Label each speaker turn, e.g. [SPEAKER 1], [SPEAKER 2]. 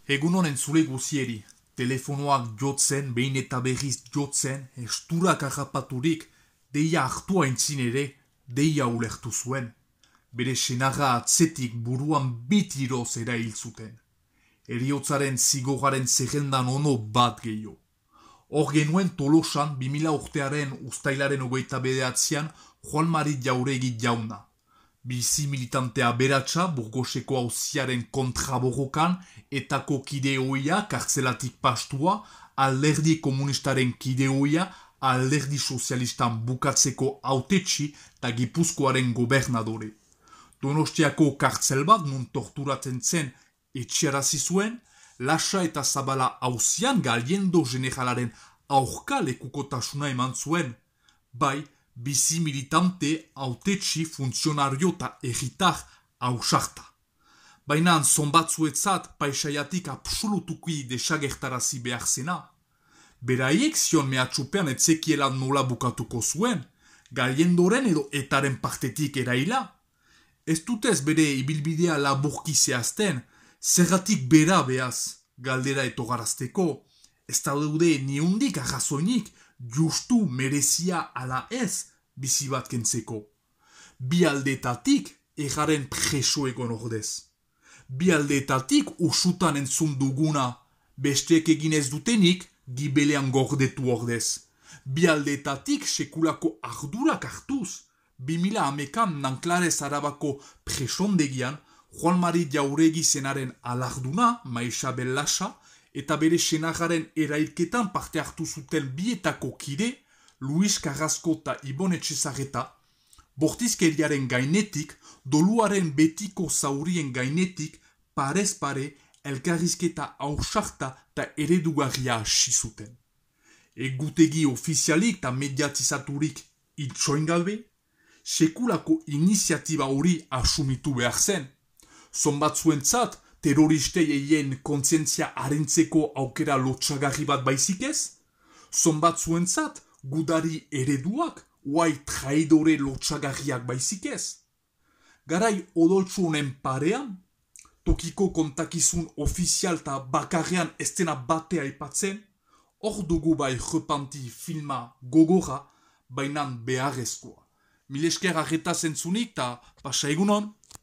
[SPEAKER 1] Egun honen zure guzieri, telefonoak jotzen, behin eta berriz jotzen, esturak agapaturik, deia hartu aintzin ere, deia ulertu zuen. Bere senarra atzetik buruan bitiroz erail zuten. Heriotzaren zigoraren zerrendan ono bat gehiago. Hor genuen Tolosan 2000 urtearen uztailaren 29an Juan Mari Jauregi jauna. Bizi militantea beratsa Burgoseko auziaren kontraborrokan etako kideoia kartzelatik pastua, alderdi komunistaren kideoia, alderdi sozialistan bukatzeko autetxi eta Gipuzkoaren gobernadore. Donostiako kartzel bat nun torturatzen zen etxearazi zuen, Lasa eta Zabala auzian Galiendo generalaren aurka lekukotasuna eman zuen. Bai, bizi militante, autetxi, funtzionario eta erritar ausarta. Baina zonbatzuetzat paisaiatik absolutuki desagertarazi behar zena. Beraiek zion mehatxupean etzekiela nola bukatuko zuen, Galiendoren edo etaren partetik eraila. Ez dutez bere ibilbidea laburki zehazten, zergatik bera behaz galdera etogarazteko, ez daude niundik arrazoinik, justu merezia ala ez bizi bat kentzeko. Bi aldetatik erraren preso egon ordez. Bi aldetatik usutan entzun duguna, besteek egin ez dutenik gibelean gordetu ordez. Bi aldetatik sekulako ardurak hartuz, 2011an Nanklarez Arabako presondegian Juan Mari Jauregi zenaren alarduna, Maisabel Lasa, eta bere senarraren erailketan parte hartu zuten bietako kide, Luis Carrasco eta Ibon Etxezarreta, bortizkeriaren gainetik, doluaren betiko zaurien gainetik, parez pare, elkarrizketa ausarta eta eredugarria hasi zuten. Egutegi ofizialik eta mediatizaturik itxoin galbe, sekulako iniziatiba hori asumitu behar zen. Zonbatzuentzat, terroristei eien kontzientzia arintzeko aukera lotxagarri bat baizik ez? Zonbatzuentzat, gudari ereduak, uai traidore lotxagarriak baizik ez? Garai odoltsu honen parean, tokiko kontakizun ofizial eta bakarrean estena batea aipatzen, hor dugu bai repanti filma gogora, bainan beharrezkoa. Milesker arreta zentzunik eta pasa egunon.